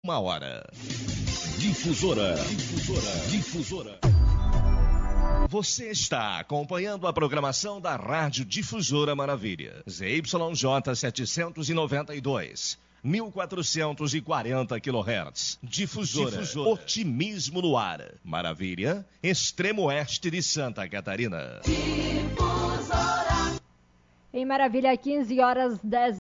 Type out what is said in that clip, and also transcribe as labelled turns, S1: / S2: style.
S1: 1 hora.
S2: Difusora.
S1: Você está acompanhando a programação da Rádio Difusora Maravilha. ZYJ 792. 1440 kHz. Difusora. Otimismo no ar. Maravilha, extremo oeste de Santa Catarina.
S3: Difusora. Em Maravilha, 15 horas 10